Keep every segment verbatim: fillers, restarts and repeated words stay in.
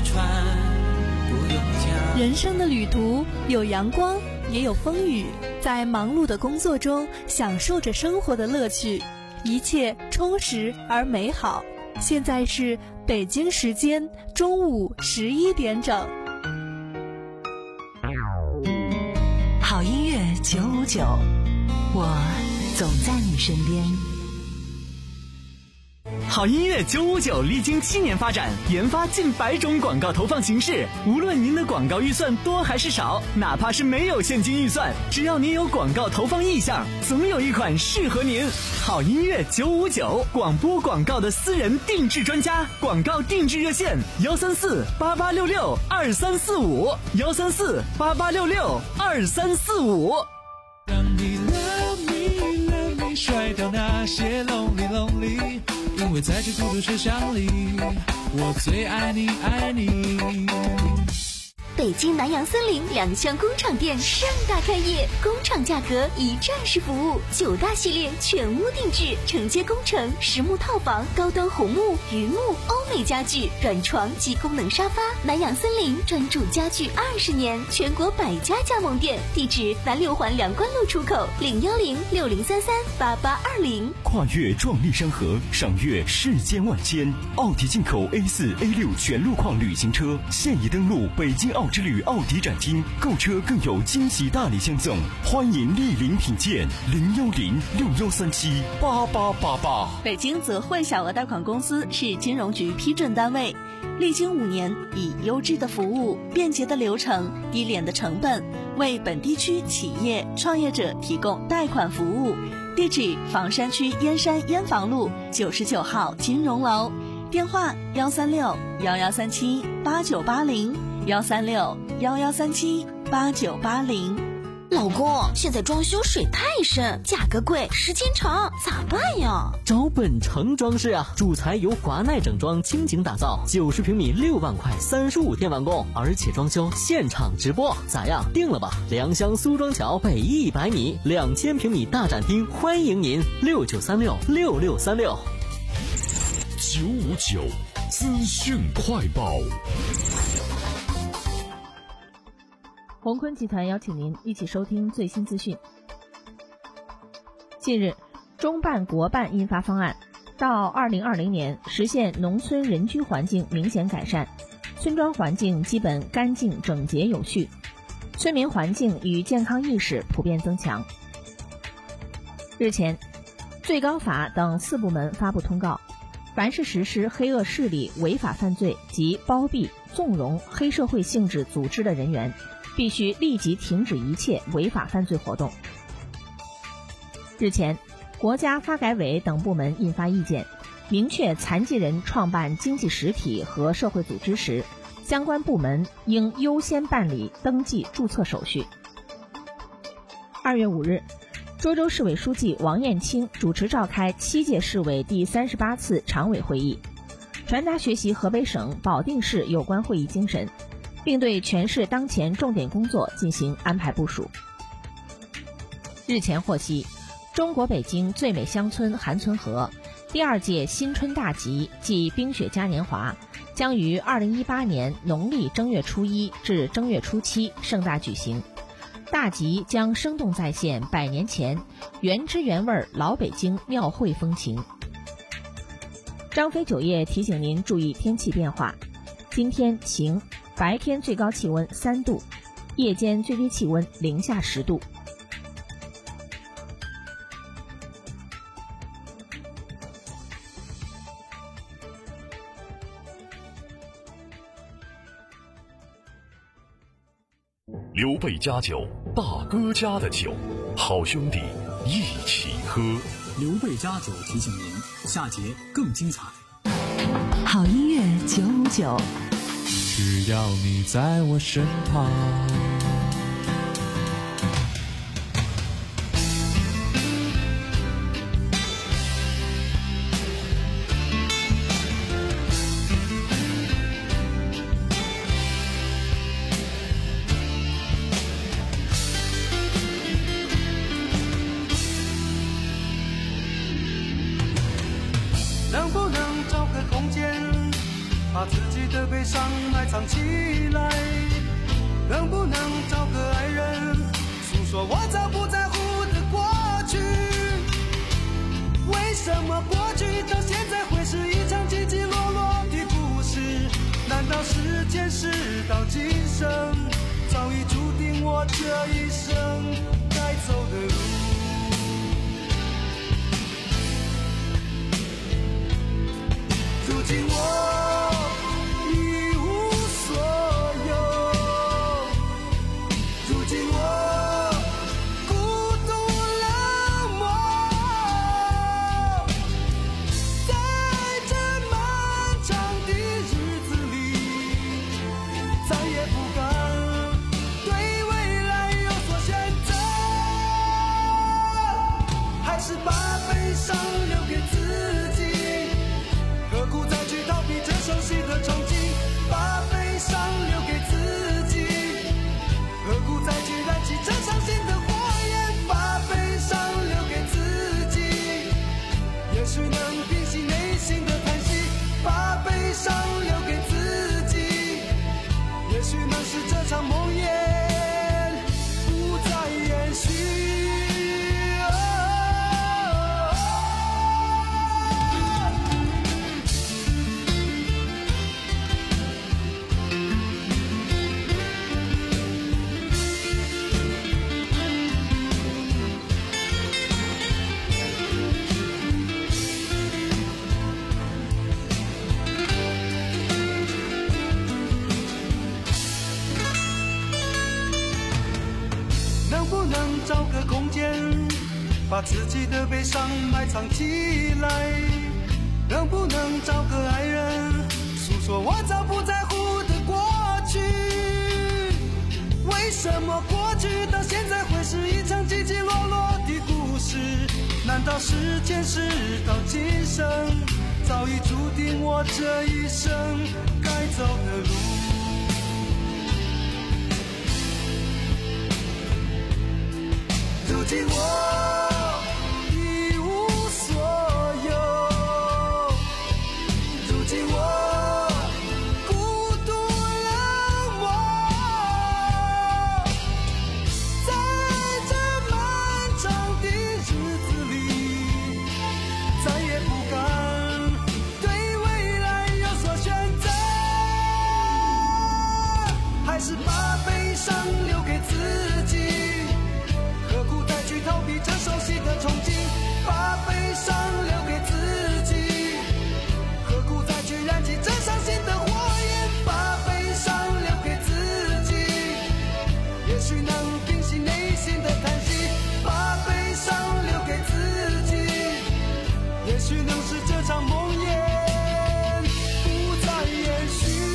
船不用桨。 人生的旅途有阳光也有风雨，在忙碌的工作中享受着生活的乐趣，一切充实而美好。现在是北京时间中午十一点整。 好音乐九五九，我总在你身边。 好音乐九五九历经七年发展，研发近百种广告投放形式。无论您的广告预算多还是少，哪怕是没有现金预算，只要您有广告投放意向，总有一款适合您。好音乐九五九，广播广告的私人定制专家，广告定制热线幺三四八八六六二三四五幺三四八八六六二三四五。 让你 love me love me 甩掉那些 lonely lonely，因为在这孤独车厢里，我最爱你爱你。 北京南洋森林两厢工厂店盛大开业，工厂价格一站式服务，九大系列全屋定制，承接工程、实木套房、高端红木、榆木、欧美家具、软床及功能沙发。南洋森林专注家具二十年，全国百家加盟店，地址南六环梁关路出口，零幺零六零三三八八二零。 跨越壮丽山河，赏阅世间万千。奥迪进口 A 四 A 六全路况旅行车现已登陆北京奥之旅奥迪展厅，购车更有惊喜大礼相赠，欢迎莅临品鉴。零幺零六幺三七八八八八。 北京泽汇小额贷款公司是金融局批准单位，历经五年，以优质的服务、便捷的流程、低廉的成本，为本地区企业创业者提供贷款服务。地址：房山区燕山燕房路九十九号金融楼，电话：幺三六幺幺三七八九八零。幺三六幺幺三七八九八零。 老公，现在装修水太深，价格贵，时间长，咋办呀？ 找本城装饰啊，主材由华奈整装倾情打造，九十平米六万块，三十五天完工，而且装修现场直播，咋样？定了吧？良乡苏庄桥北一百米，两千平米大展厅，欢迎您，六九三六六六三六。 九五九资讯快报。 宏坤集团邀请您一起收听最新资讯。近日，中办国办印发方案，到二零二零年实现农村人居环境明显改善，村庄环境基本干净整洁有序，村民环境与健康意识普遍增强。日前，最高法等四部门发布通告，凡是实施黑恶势力违法犯罪及包庇、纵容黑社会性质组织的人员，必须立即停止一切违法犯罪活动。日前，国家发改委等部门印发意见，明确残疾人创办经济实体和社会组织时，相关部门应优先办理登记注册手续。二月五日，涿州市委书记王艳清主持召开七届市委第三十八次常委会议，传达学习河北省保定市有关会议精神，并对全市当前重点工作进行安排部署。日前获悉，中国北京最美乡村韩村河第二届新春大集暨冰雪嘉年华将于二零一八年农历正月初一至正月初七盛大举行。大集将生动再现百年前原汁原味老北京庙会风情。张飞酒业提醒您注意天气变化，今天晴，白天最高气温三度，夜间最低气温零下十度。 刘备家酒，大哥家的酒，好兄弟一起喝。 刘备家酒提醒您，下节更精彩。 好音乐九五九， 只要你在我身旁。 能不能找个空间，把自己的悲伤埋藏起来？能不能找个爱人，诉说我早不在乎的过去？为什么过去到现在会是一场起起落落的故事？难道是前世到今生，早已注定我这一生该走的路？如今我一无所有，如今我孤独冷漠，在这漫长的日子里，再也不敢对未来有所选择，还是把悲伤留给自己，何苦再去逃避这熟悉的憧憬？把悲伤留给自己，何苦再去燃起这伤心的火焰？把悲伤留给自己，也许能平息内心的叹息。把悲伤留给自己，也许能使这场梦魇不再延续。能不能找个空间，把自己的悲伤埋藏起来？能不能找个爱人，诉说我早不在乎的过去？为什么过去到现在会是一场起起落落的故事？难道是前世到今生，早已注定我这一生该走的路？如今我一无所有，如今我孤独冷漠，在这漫长的日子里，再也不敢对未来有所选择，还是把悲伤留给自己，何苦再去逃避这熟悉的憧憬？把悲伤留给自己，何苦再去燃起这伤心的火焰？把悲伤留给自己，也许能平息内心的叹息。把悲伤留给自己，也许能使这场梦魇不再延续。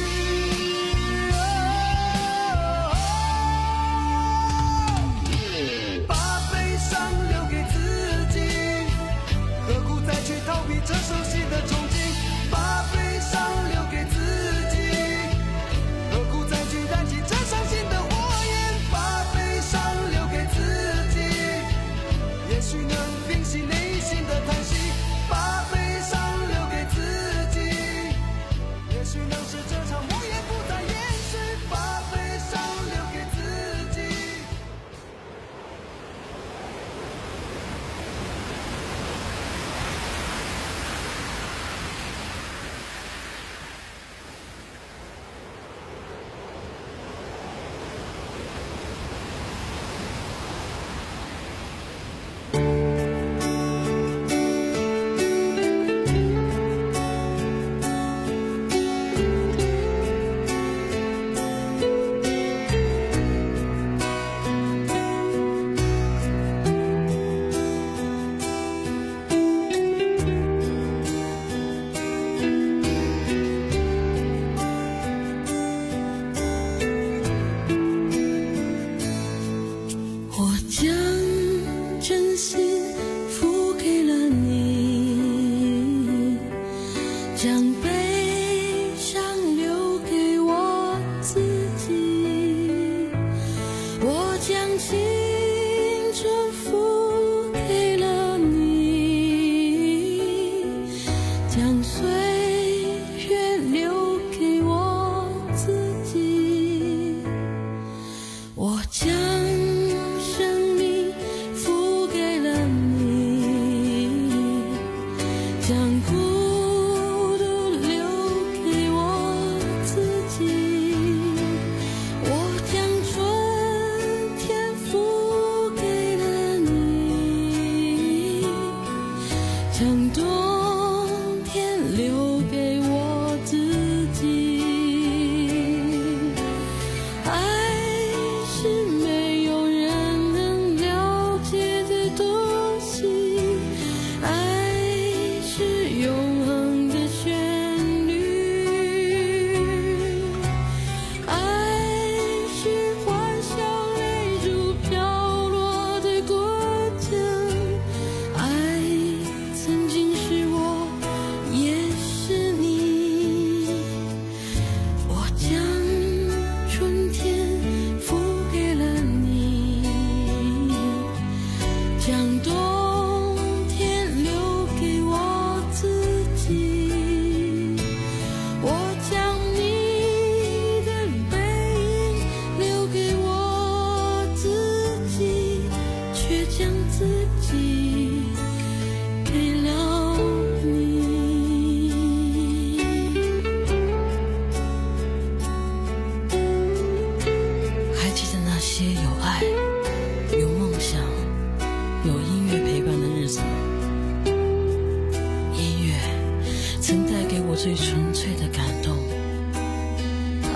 逃避这熟悉的憧憬，把悲伤留给自己，何苦再去燃起这伤心的火焰？把悲伤留给自己，也许能平息内心的叹息。把悲伤留给自己，也许能使这场梦魇不再延续。把悲伤留给自己。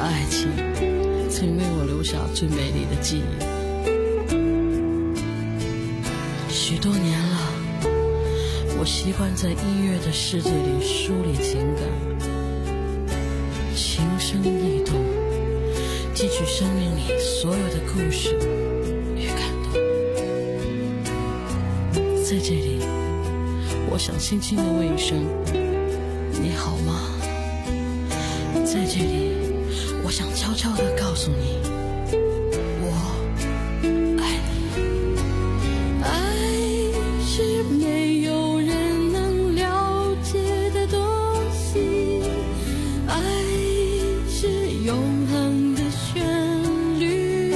爱情曾为我留下最美丽的记忆。许多年了，我习惯在音乐的世界里梳理情感，情深意动，汲取生命里所有的故事与感动。在这里，我想轻轻地问一声你好吗？在这里，我想悄悄地告诉你我爱你。爱是没有人能了解的东西，爱是永恒的旋律，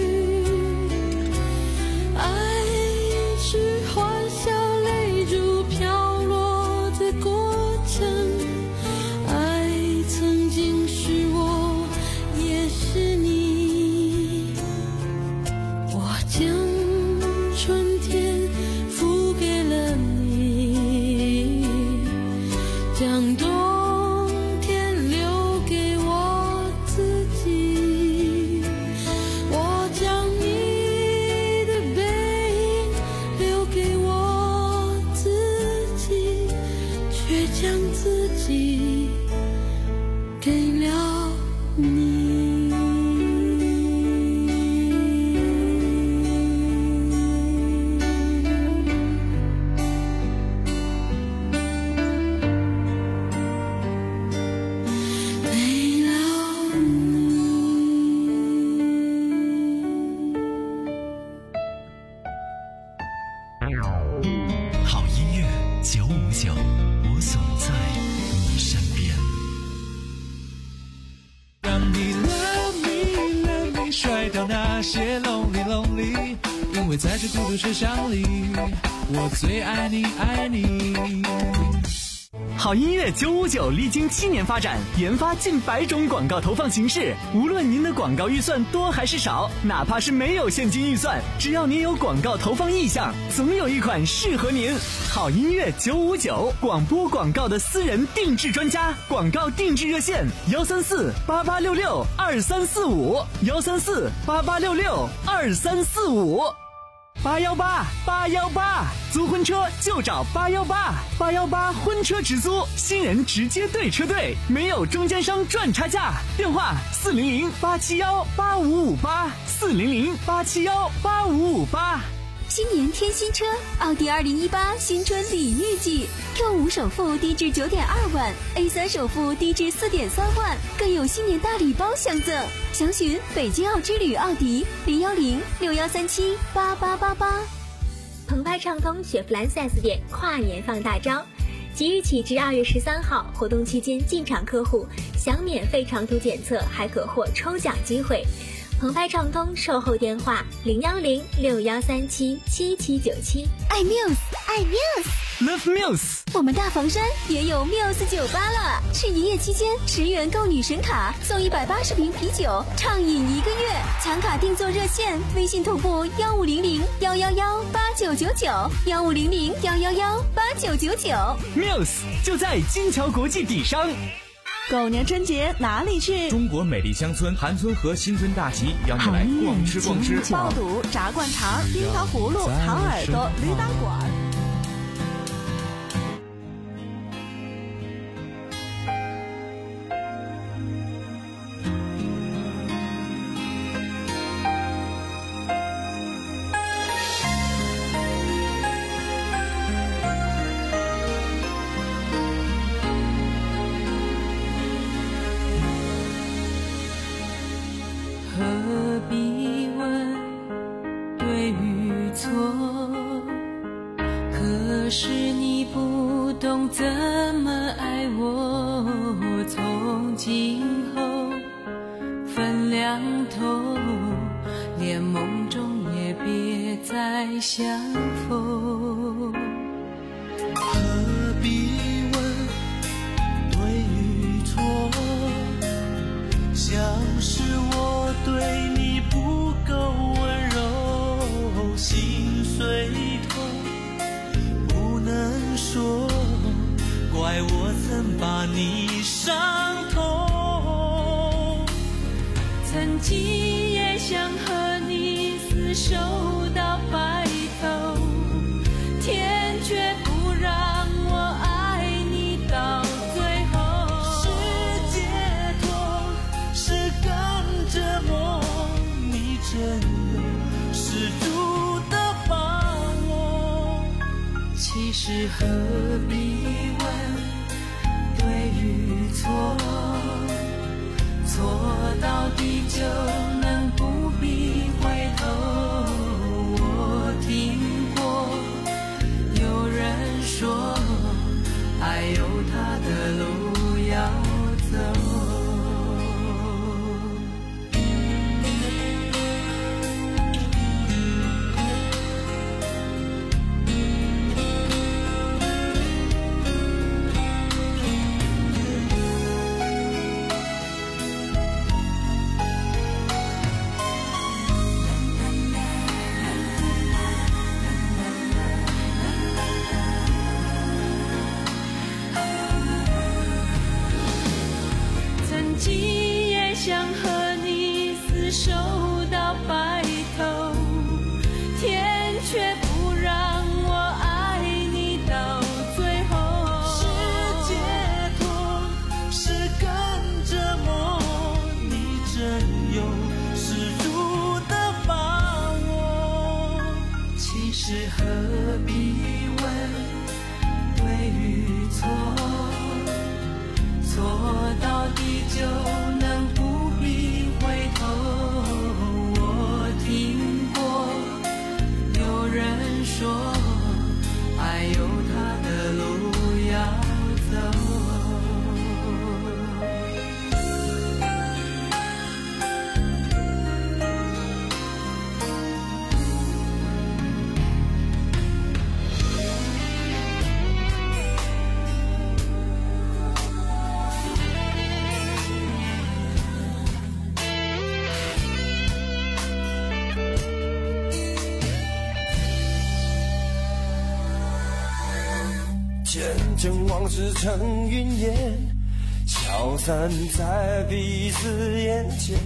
爱是欢笑泪珠飘落的过程，爱曾经是我也是你，我将春天付给了你，将冬天留给我自己，我将你的背影留给我自己，却将自己给了你。 好音乐九五九，我总在你身边。 让你 love me love me 甩掉那些 lonely lonely， 因为在这孤独车厢里，我最爱你爱你。 好音乐九五九历经七年发展，研发近百种广告投放形式。无论您的广告预算多还是少，哪怕是没有现金预算，只要您有广告投放意向，总有一款适合您。好音乐九五九，广播广告的私人定制专家，广告定制热线：幺三四八八六六二三四五，幺三四八八六六二三四五。八幺八八幺八，租婚车就找八幺八，八幺八婚车直租，新人直接对车队，没有中间商赚差价。电话四零零八七幺八五五八，四零零八七幺八五五八。 新年添新车，奥迪二零一八新春礼遇季 ，Q 五首付低至九点二万 ，A 三首付低至四点三万，更有新年大礼包相赠。详询北京奥之旅奥迪零幺零六幺三七八八八八。澎湃畅通雪佛兰 四 S 店跨年放大招，即日起至二月十三号，活动期间进场客户享免费长途检测，还可获抽奖机会。澎湃畅通售后电话零幺零六幺三七七七九七。爱 Muse， 爱 Muse，Love Muse。 我们大房山也有 Muse 酒吧了，是一夜期间十元购女神卡，送一百八十瓶啤酒，畅饮一个月。抢卡订座热线：微信同步幺五零零幺幺幺八九九九，幺五零零幺幺幺八九九九。 Muse 就在金桥国际底商。 狗年春节哪里去？ 中国美丽乡村韩村和新村大集邀你来逛吃逛吃， 爆肚、炸灌肠、冰糖葫芦、糖耳朵、驴打滚。 何必问对与错？可是你不懂怎么爱我。从今后分两头，连梦中也别再相逢。 何必问对与错？像是我对你不够温柔，心碎后不能说，怪我曾把你伤透。 曾经也想和你厮守到白头，天却不让我爱你到最后。 是解脱，是更折磨，你真有十足的把握。 其实何必问对与错，错到底就能不必回头。我听过有人说，爱有它的路要走。想和你厮守到白头，天却不让我爱你到最后。 是解脱，是更折磨，你真有十足的把握。 其实何必问对与错，错到底就能不回头。我听过有人说，爱有它的路要走。 见证往事成云烟，消散在彼此眼前。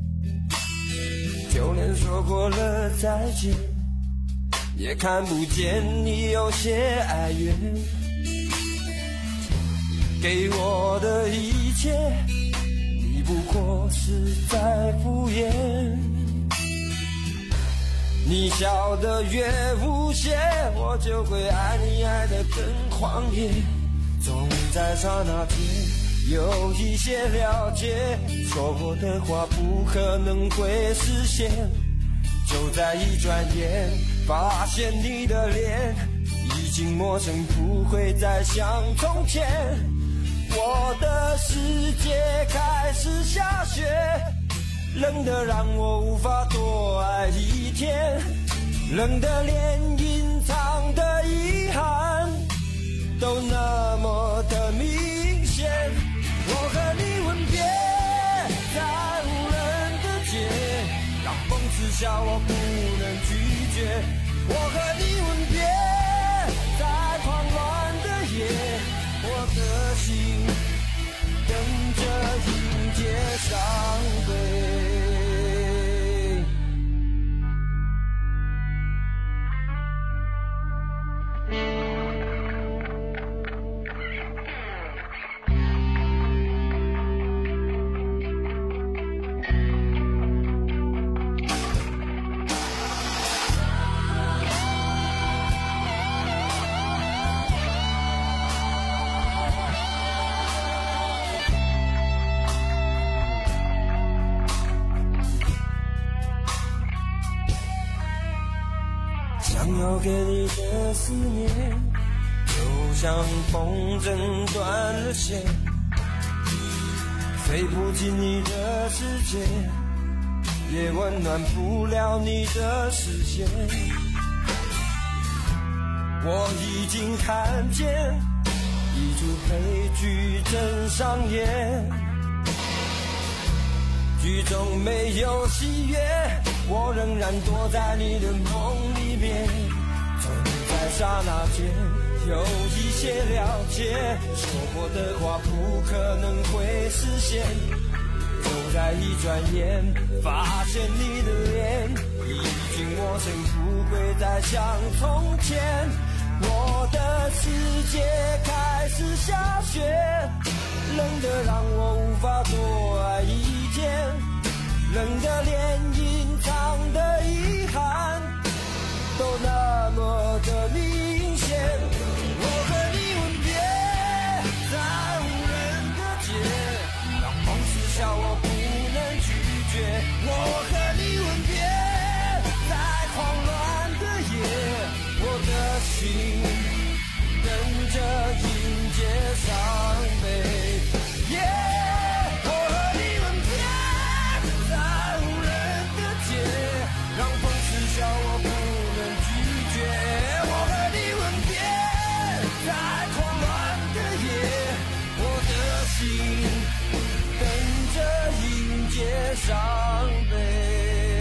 就连说过了再见，也看不见你有些哀怨。给我的一切，你不过是在敷衍。你笑得越无邪，我就会爱你爱得更狂野。总在刹那间有一些了解，说过的话不可能会实现。就在一转眼，发现你的脸已经陌生，不会再像从前。我的世界开始下雪，冷得让我无法多爱一天，冷得连隐藏的遗憾都那么的明显。我和你吻别在无人的街，让风刺笑我不能拒绝。我和你吻别在狂乱的夜，我的心等着迎接伤悲。想要给你的思念，就像风筝断了线，飞不进你的世界，也温暖不了你的视线。我已经看见一出悲剧正上演，剧中没有喜悦，我仍然躲在你的梦里面。总在刹那间有一些了解，说过的话不可能会实现。就在来一转眼，发现你的脸已经陌生，不会再像从前。我的世界开始下雪，冷得让我无法多爱一天，冷得连隐藏的遗憾都那么的明显。我和你吻别在无人的街，让梦耻笑我不能拒绝。我和你吻别在慌乱的夜，我的心等着迎接伤悲。Yeah， 我和你吻别在无人的街，让风痴笑我不能拒绝。我和你吻别在狂乱的夜，我的心等着迎接伤悲。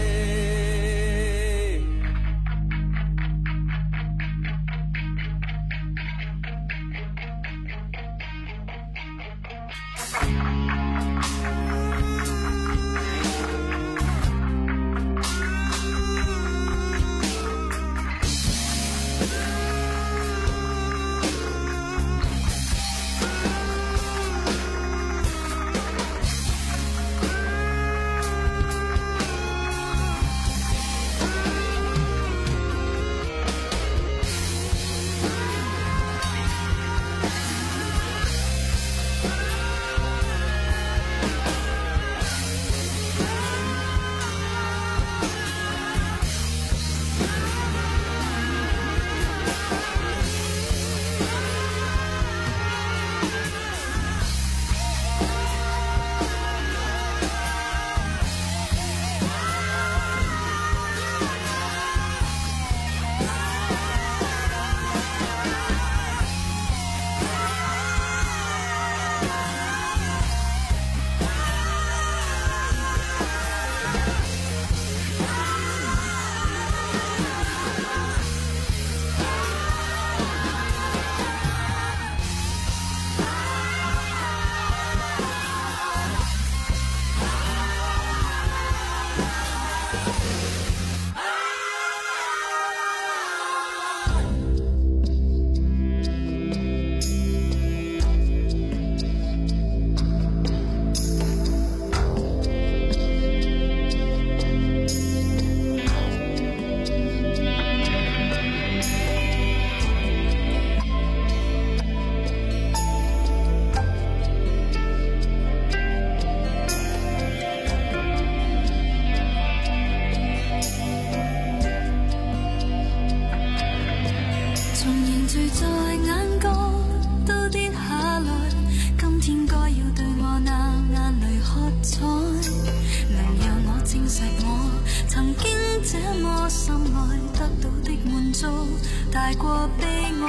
大過悲哀，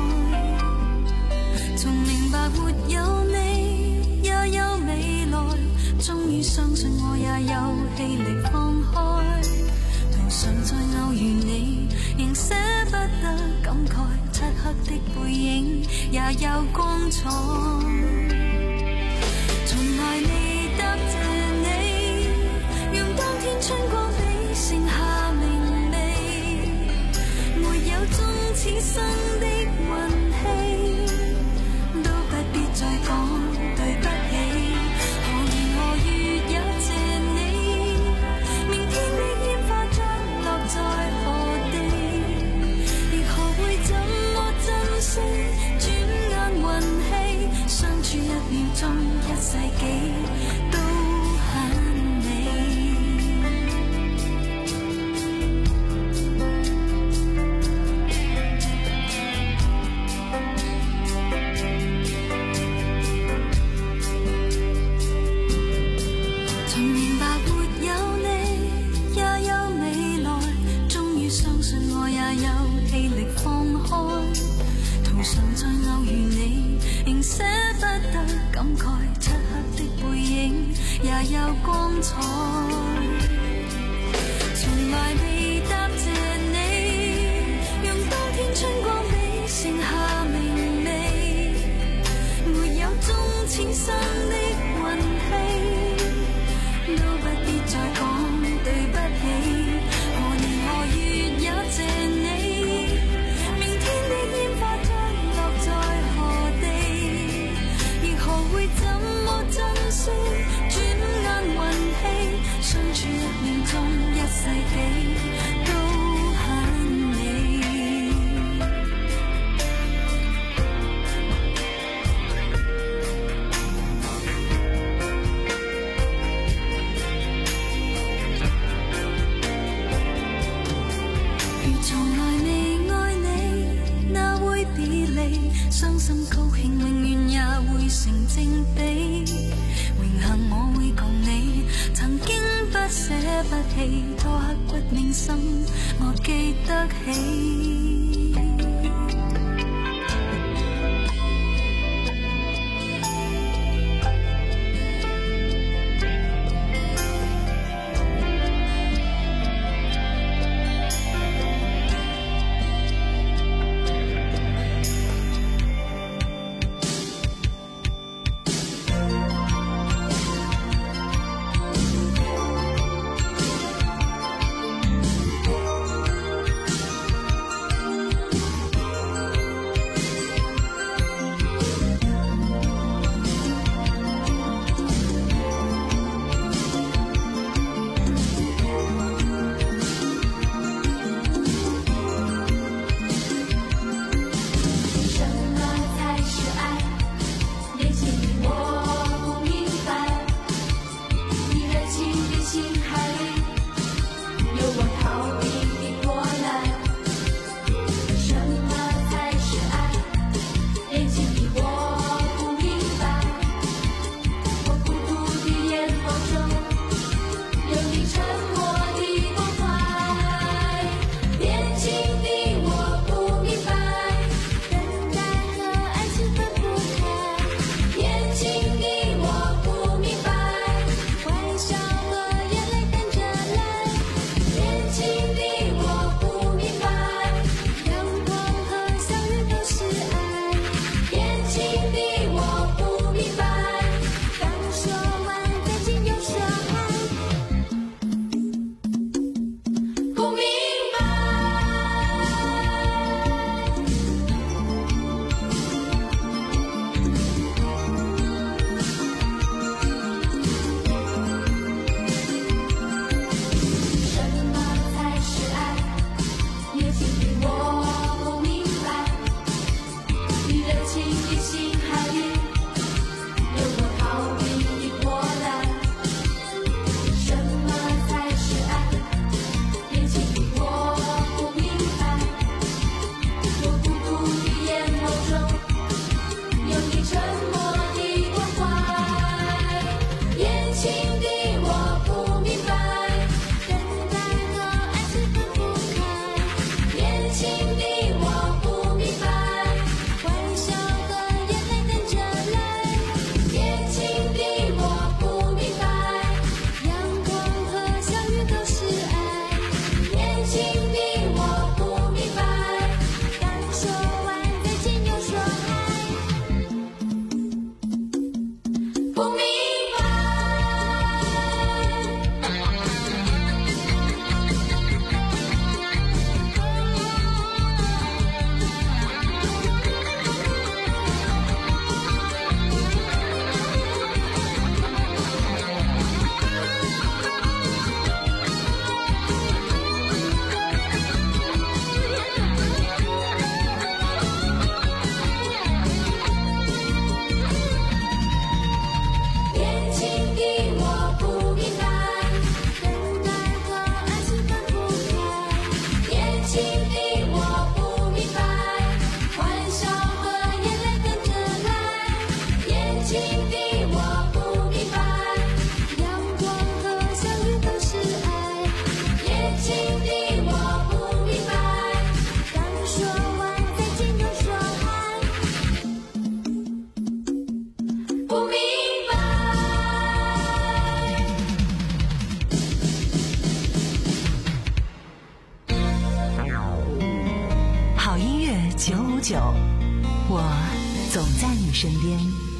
從明白沒有你也有未來，終於相信我也有氣力放開，途上再偶遇你，仍捨不得感慨，漆黑的背影也有光彩，從來未答謝你，用當天春光比剩下明媚，沒有終此生的運氣，都不必再講對不起，何年何月也謝你，明天的煙花將落在何地，亦學會怎麼珍惜，轉眼運氣，相處一秒鐘一世紀都很美。從明白沒有你也有未來，終於相信我也有氣力放開，途上再偶遇你，仍捨不得感慨，漆黑的背影也有光彩，從來未答謝你，用當天春光比剩下明媚，沒有終此生的運氣，都心高興永遠也會成正比，榮幸我會共你曾經不捨不棄，多刻骨銘心我記得起。 九五九，我总在你身边。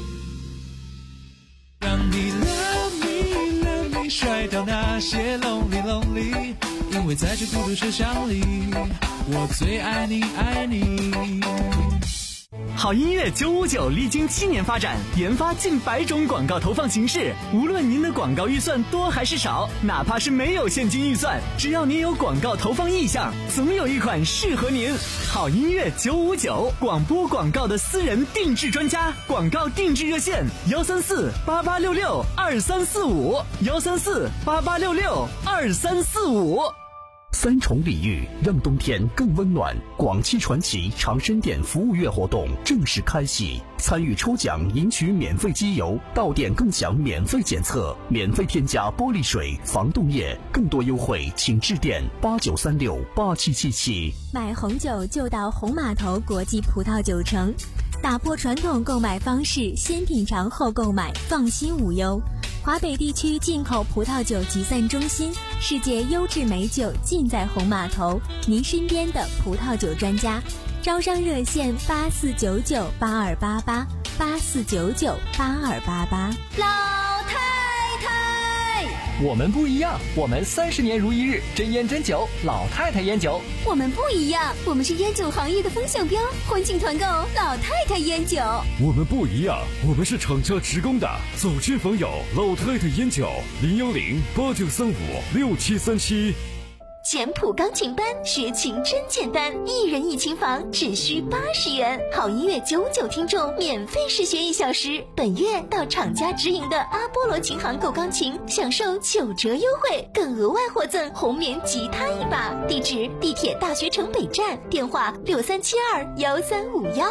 让你 love me love me 甩掉那些 lonely lonely， 因为在这孤独车厢里，我最爱你爱你。 好音乐九五九历经七年发展，研发近百种广告投放形式。无论您的广告预算多还是少，哪怕是没有现金预算，只要您有广告投放意向，总有一款适合您。好音乐九五九，广播广告的私人定制专家，广告定制热线：幺三四八八六六二三四五，幺三四八八六六二三四五。 三重礼遇，让冬天更温暖。广汽传祺长深店服务月活动正式开启，参与抽奖赢取免费机油，到店更享免费检测，免费添加玻璃水、防冻液。更多优惠请致电八九三六八七七七。 买红酒就到红码头国际葡萄酒城，打破传统购买方式，先品尝后购买，放心无忧。华北地区进口葡萄酒集散中心，世界优质美酒尽在红码头，您身边的葡萄酒专家。招商热线八四九九八二八八八四九九八二八八。 老太太， 我们不一样，我们三十年如一日，真烟真酒，老太太烟酒。 我们不一样，我们是烟酒行业的风向标，欢庆团购老太太烟酒。 我们不一样，我们是厂家职工的，走亲访友，老太太烟酒，零幺零八九三五六七三七。 简谱钢琴班，学琴真简单，一人一琴房只需八十元，好音乐九九听众免费试学一小时。本月到厂家直营的阿波罗琴行购钢琴，享受九折优惠，更额外获赠红棉吉他一把。地址：地铁大学城北站，电话六三七二幺三五幺。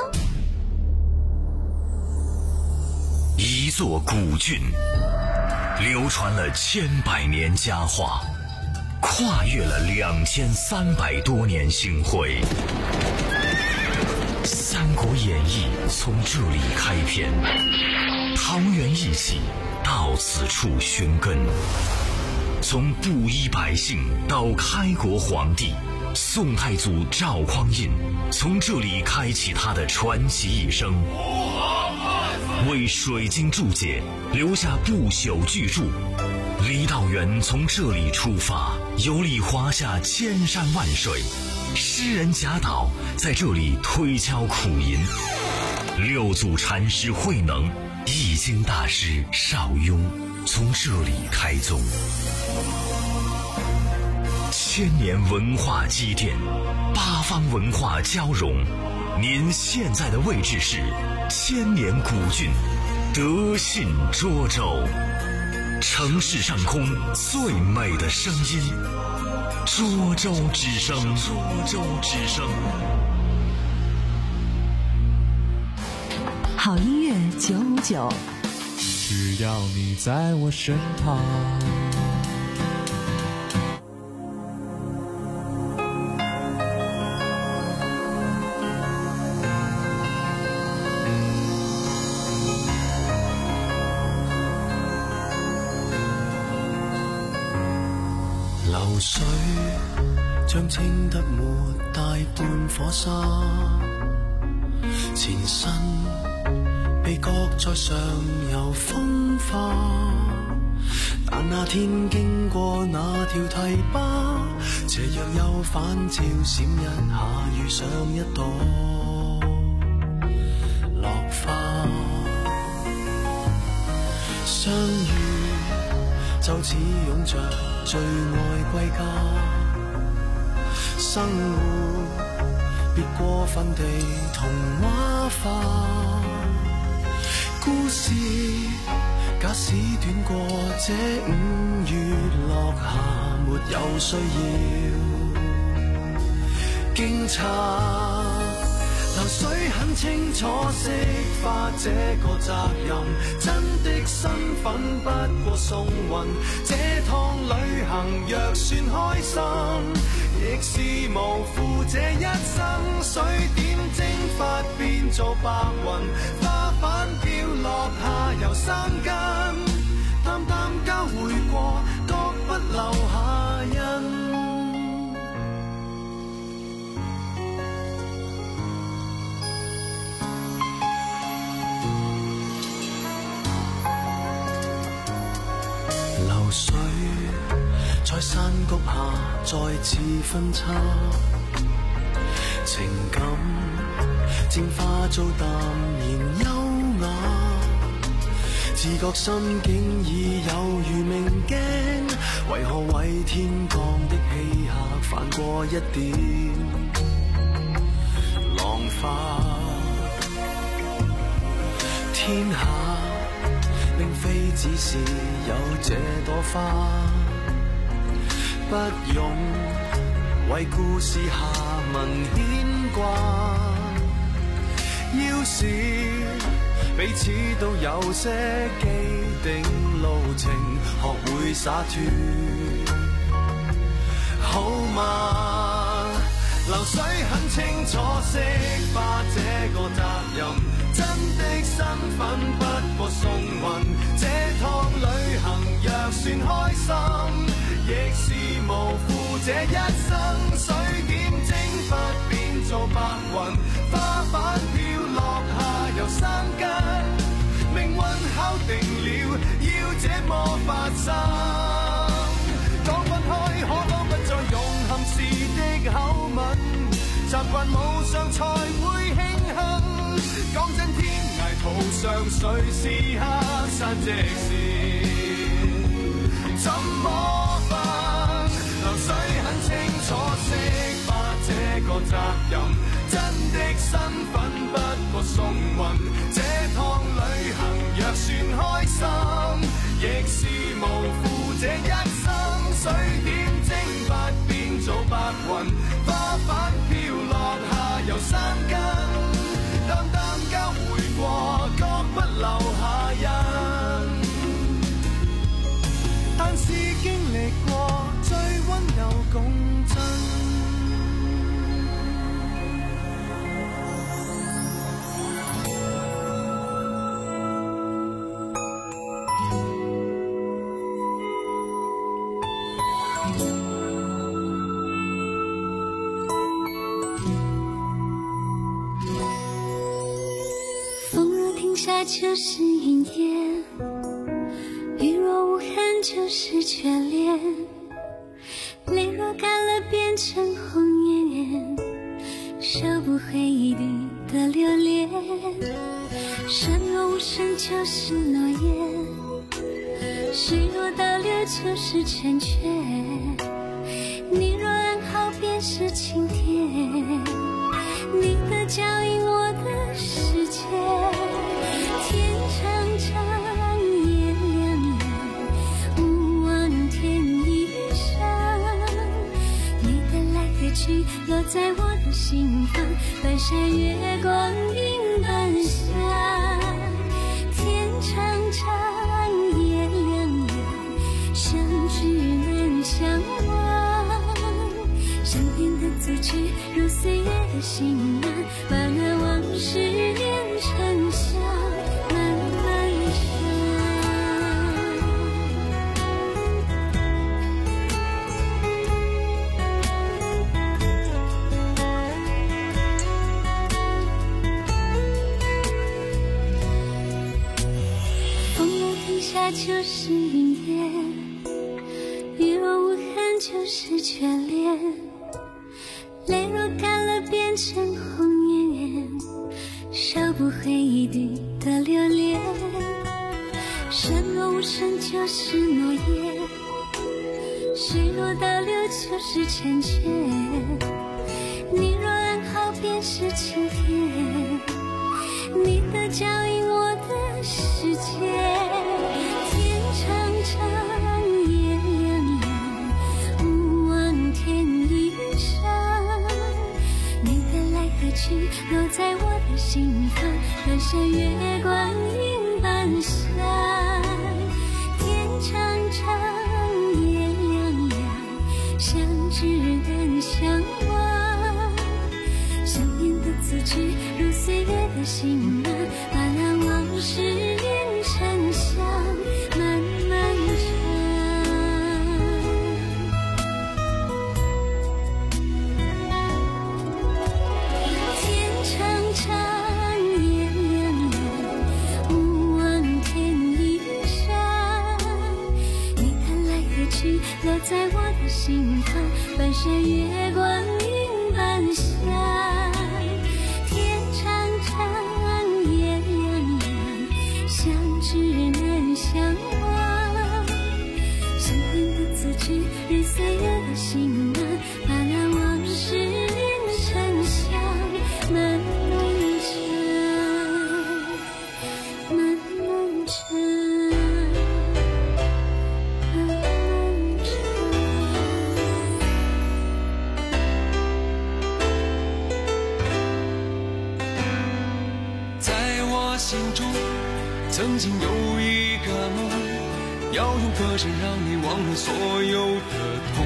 一座古郡，流传了千百年佳话，跨越了两千三百多年星辉。《三国演义》从这里开篇，桃园义气到此处寻根。从布衣百姓到开国皇帝，宋太祖赵匡胤从这里开启他的传奇一生，为水晶注解留下不朽巨著。李道元从这里出发，游历华夏千山万水，诗人贾岛在这里推敲苦吟，六祖禅师慧能、易经大师邵雍从这里开宗。千年文化积淀，八方文化交融，您现在的位置是千年古郡德信涿州。城市上空最美的声音，涿州之声。涿州之声。 好音乐九五九， 只要你在我身旁。 流水將清得沒大半火沙，前身被擱在上游風化，但那天經過那條堤壩，斜陽又反照閃一下，遇上一朵落花，相遇就似擁着最愛歸家，生活別過分地童話化，故事假使短過這五月落霞，沒有需要驚詫。流水很清楚釋化這個責任，真的身份不過送運，這趟旅行若算開心，亦是無負這一生。水點蒸發變做白雲，花瓣飄落下由生根，淡淡交匯過，各不留下印。水在山谷下再次分叉，情感漸化做淡然優雅，自覺心境已有如明鏡，為何為天降的氣客泛過一點浪花？天下並非只是有這朵花，不用为故事下文牵挂。要是彼此都有些既定路程，学会洒脱，好吗？流水很清楚，释化这个责任。真的身份不过送运，这趟旅行若算开心，亦是无负这一生。水点蒸发变做白云，花瓣飘落下又生根。命运敲定了，要这么發生。講分開，可否不再用含時的口吻？習慣無常才會慶幸。講真，天涯途上誰是黑山即是怎麼分？流水很清楚，釋化這個責任。真的身份不過送運，這趟旅行若算開心，亦是無負這一生。水點蒸發變做白雲，花瓣飄落下又生根，淡淡交回過，各不留下印。但是經歷過，最溫柔共振。 下就是云烟，雨若无痕就是眷恋，泪若干了变成红颜，收不回一滴的留恋。山若无声就是诺言，水若倒流就是成全，你若安好便是晴天，你的脚印我的世界。天长长，夜凉凉，无望天一伤。你的来和去落在我的心房，半山月光映半夏。天长长，夜凉凉，相知难相忘。相恋的字句如岁月的行囊，把那往事连成香。就是云烟，雨若无痕就是眷恋，泪若干了变成红颜，收不回一滴的留恋。山若无声就是诺言，水若倒流就是成全，你若安好便是晴天，你的脚印我的世界。长长夜凉凉，无望天一伤。你的来和去落在我的心房，半山月光映半夏。天长长夜凉凉，相知难相忘。相恋的字句如岁月的行囊，把那往事连成香。落在我的心房，半山月光映半夏。天长长，夜凉凉，相知难相忘。相恋的字句如岁月的行囊，把那往事连成香。漫漫长，漫漫长。 心中曾经有一个梦，要用歌声让你忘了所有的痛。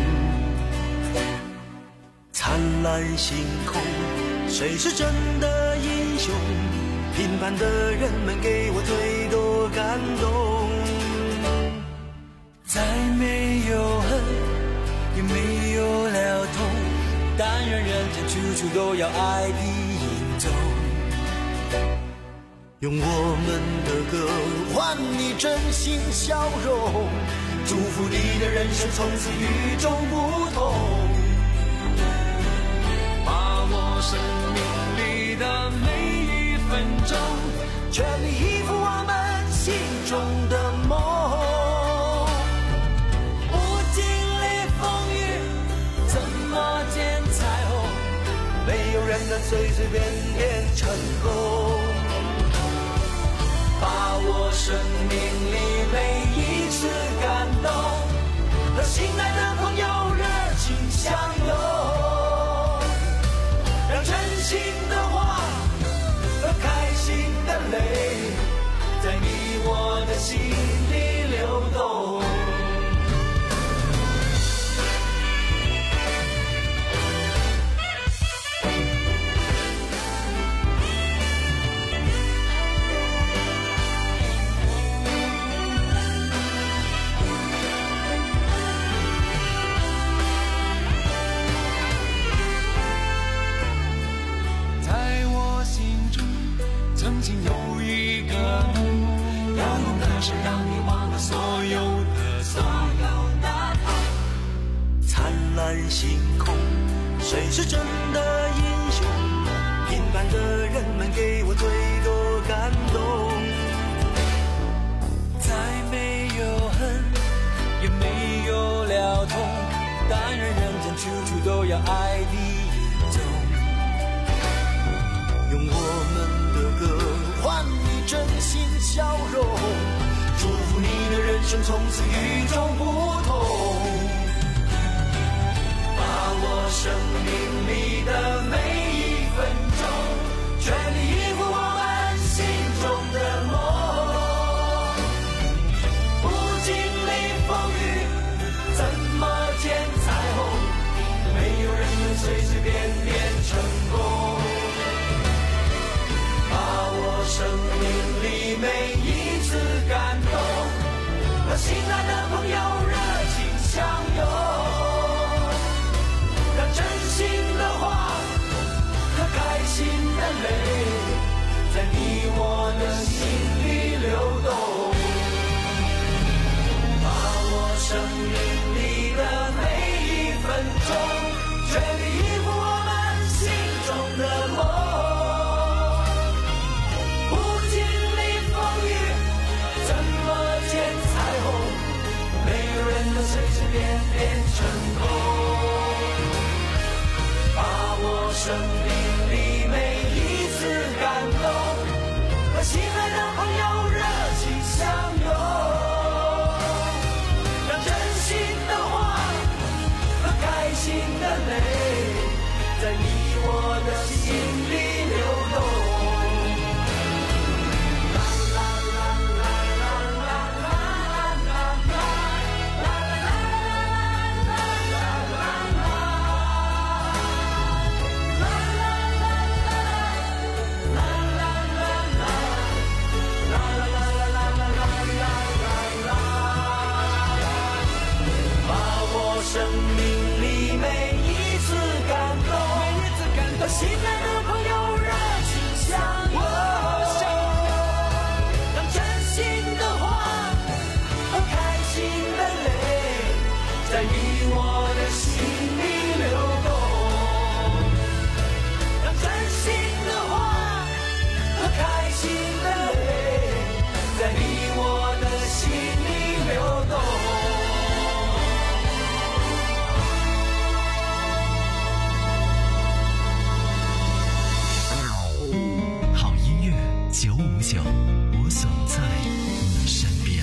灿烂星空，谁是真的英雄？平凡的人们给我最多感动。 再没有恨，也没有了痛，但愿人间处处都有爱的影踪。 用我们的歌换你真心笑容，祝福你的人生从此与众不同。 把握生命里的每一分钟， 全力以赴我们心中的梦。 不经历风雨，怎么见彩虹？ 没有人能随随便便成功。 把握生命里每一次感动，和心爱的朋友热情相拥，让真心的话和开心的泪，在你我的心里流动。曾经有一个梦，要用歌声让你忘了所有的所有的痛。 灿烂星空，谁是真的英雄？平凡的人们给我最多感动。 再没有恨，也没有了痛，但愿人间处处都有爱的影踪。 用我们换你真心笑容，祝福你的人生从此与众不同。 把握生命里的每一分钟，全力以赴我们心中的梦。不经历风雨，怎么见彩虹？没有人能随随便便成功。生命里每一次感动，和心爱的朋友热情相拥，让真心的话和开心的泪，在你我的心里流动。把握生命里的每一分钟，全力以赴我们心中的梦。随随便便成功，把握生命里每一次感动，和心爱的朋友热情相拥，让真心的话和开心的泪，在你我的心里流动。生命里每一次感动，和心爱的朋友热情相拥，让真心的话和开心的泪，在你我的心里流动。让真心的话和开心的泪，在你我的心里流动。 九五九，我总在你身边。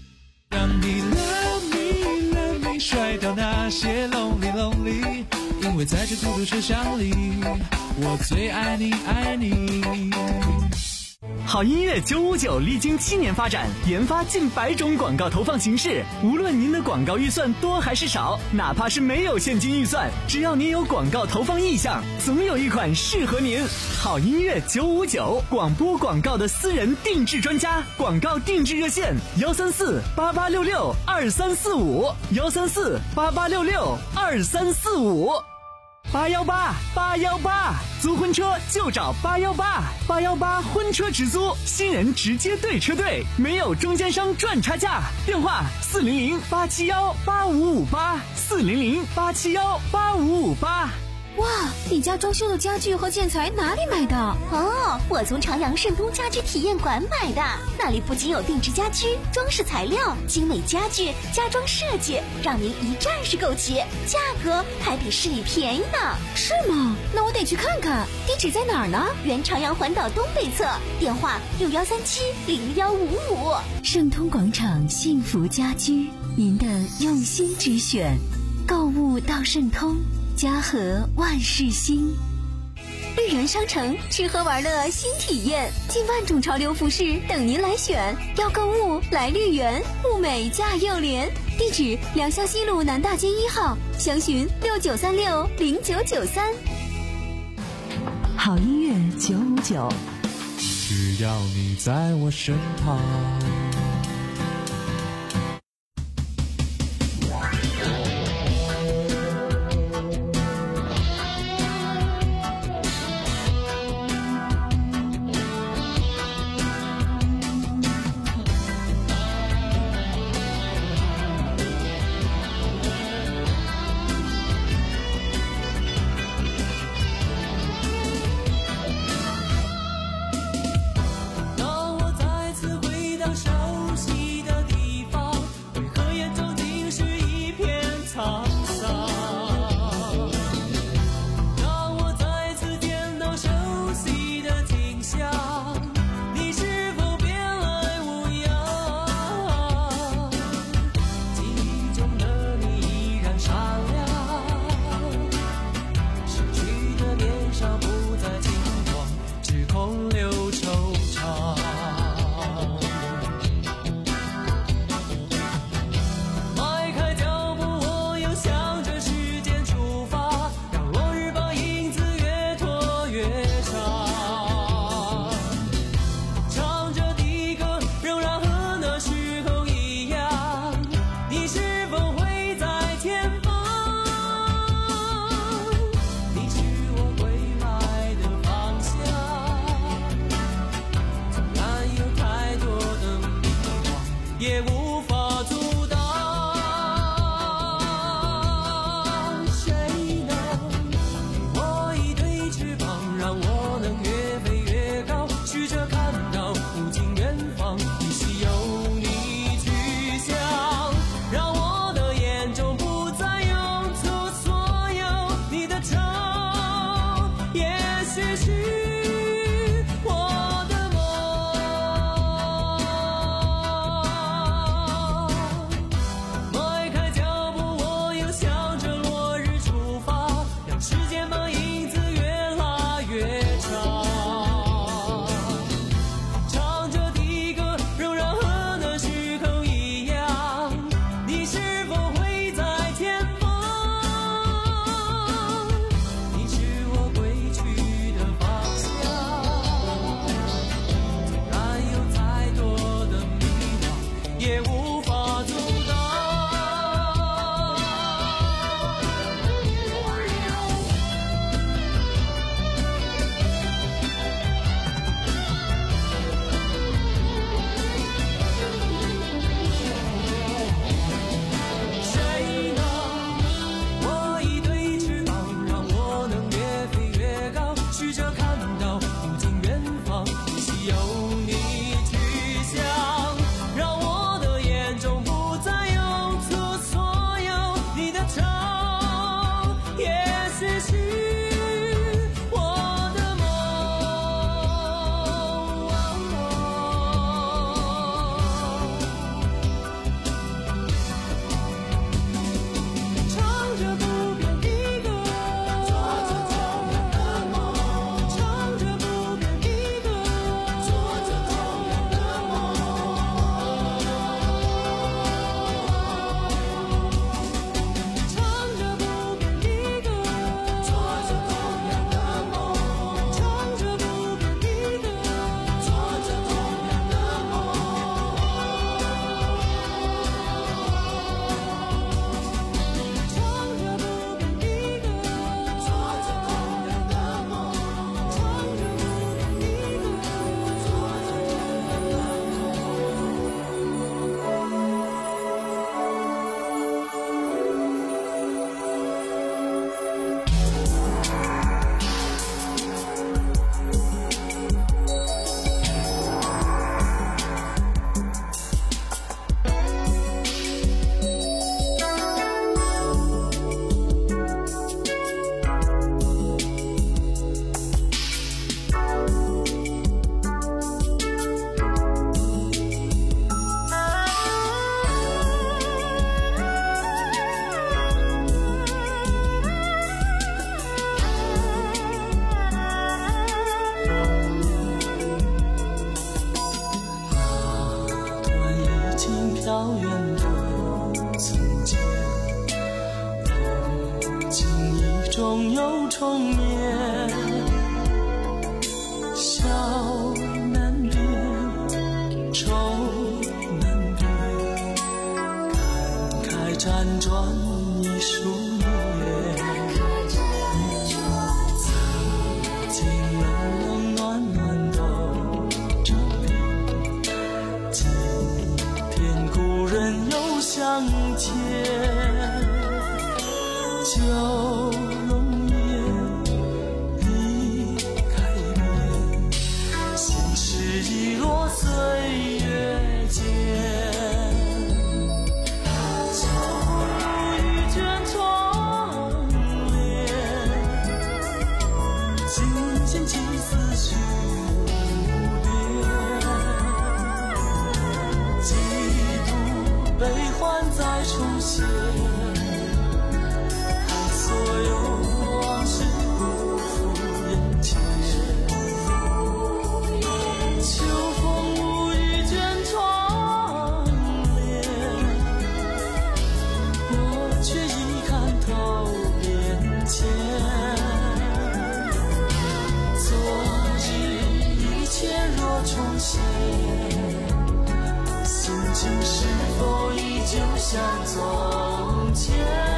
让你 love me love me，甩掉那些 lonely lonely，因因为在这孤独车厢里，我最爱你爱你。 好音乐九五九历经七年发展，研发近百种广告投放形式。无论您的广告预算多还是少，哪怕是没有现金预算，只要您有广告投放意向，总有一款适合您。好音乐九五九，广播广告的私人定制专家，广告定制热线：幺三四八八六六二三四五，幺三四八八六六二三四五。八幺八八幺八，租婚车就找八幺八，八幺八婚车直租，新人直接对车队，没有中间商赚差价。电话四零零八七幺八五五八，四零零八七幺八五五八。 哇，你家装修的家具和建材哪里买的？哦，我从朝阳盛通家居体验馆买的，那里不仅有定制家居、装饰材料、精美家具、家装设计，让您一站式购齐，价格还比市里便宜呢。是吗？那我得去看看。地址在哪儿呢？原朝阳环岛东北侧，电话六幺三七零幺五五。 盛通广场幸福家居，您的用心之选，购物到盛通。家和万事兴， 绿园商城吃喝玩乐新体验，近万种潮流服饰等您来选。要购物来绿园，物美价又廉。地址：良乡西路南大街一号，详询六九三六零九九三。 好音乐九五九， 只要你在我身旁。 当我再次回到山风又重眠，笑难辨，愁难辨，感慨辗转一数年，曾经冷冷暖暖都长变，今天故人又相见，旧容颜已改变，心事已落岁月间，旧遇卷窗帘，今见起思绪无边，几度悲欢再重现，所有往事不复眼前，秋风无语卷窗帘，我却已看透变迁，昨日一切若重现，心情是否依旧像从前？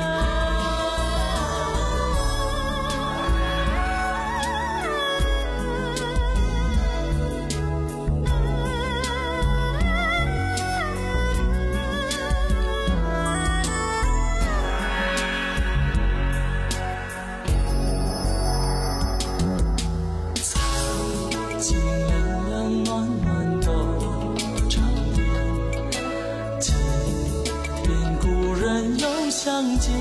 相见，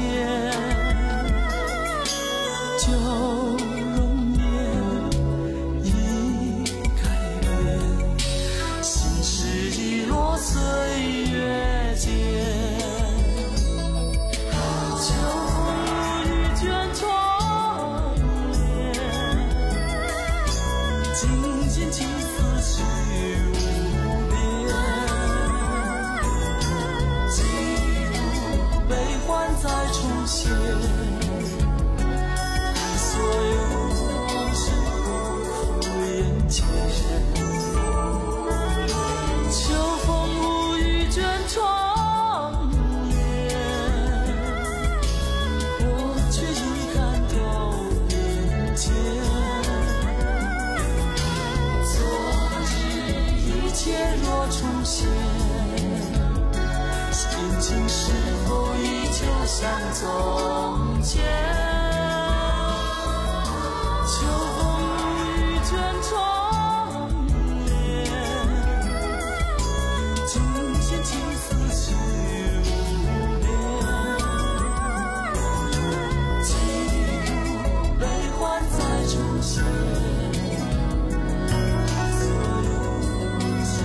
旧容颜已改变，心事已落岁月间，秋风无语卷窗帘，今见起思绪无边，几度悲欢再重现，所有往事不复眼前，秋风无语卷窗帘，我却已看透变迁，昨日一切若重现，心情是否依旧像从前？秋风无语卷窗帘，今见起思绪无边，几度悲欢再重现，所有往事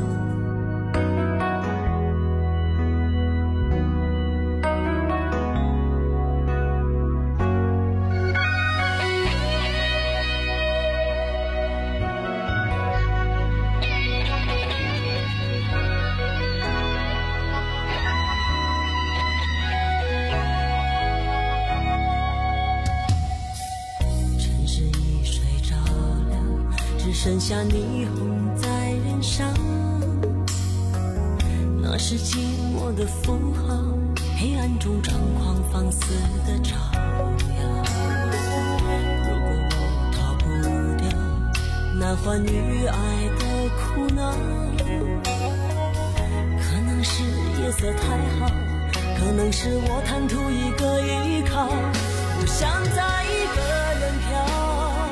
剩下霓虹在人上，那是寂寞的符号，黑暗中张狂放肆的照耀。如果我逃不掉男欢女爱的苦恼，可能是夜色太好，可能是我贪图一个依靠，不想再一个人飘，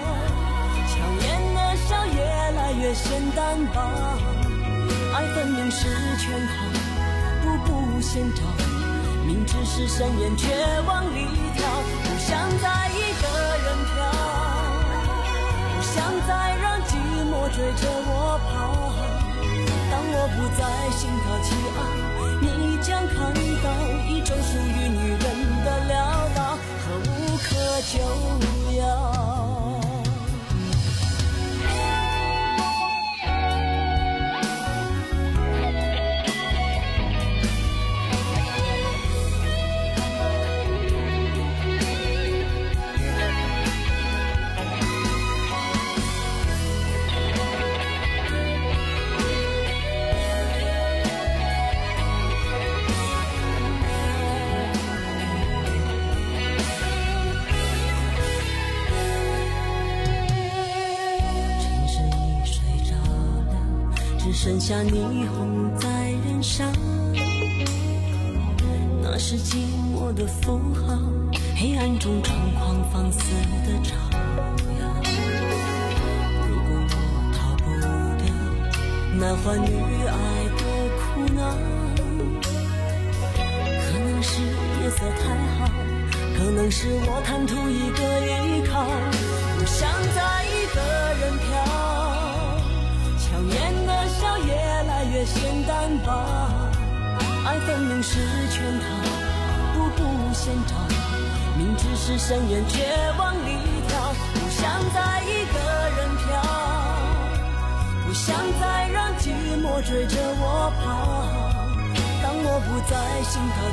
越显单薄，爱分明是圈套，步步险找，明知是深渊却往里跳，不想再一个人飘，不想再让寂寞追着我跑，当我不再心高气傲，你将看到一种属于女人的潦倒和无可救药。 剩下霓虹在燃烧，那是寂寞的符号，黑暗中猖狂放肆的照耀。如果我逃不掉男欢女爱的苦恼，可能是夜色太好，可能是我贪图一个依靠，不想再一个人飘，强颜的笑越来越显单薄，爱分明是圈套，步步先找，明知是深渊却往里跳，不想再一个人飘，不想再让寂寞追着我跑，当我不再心跳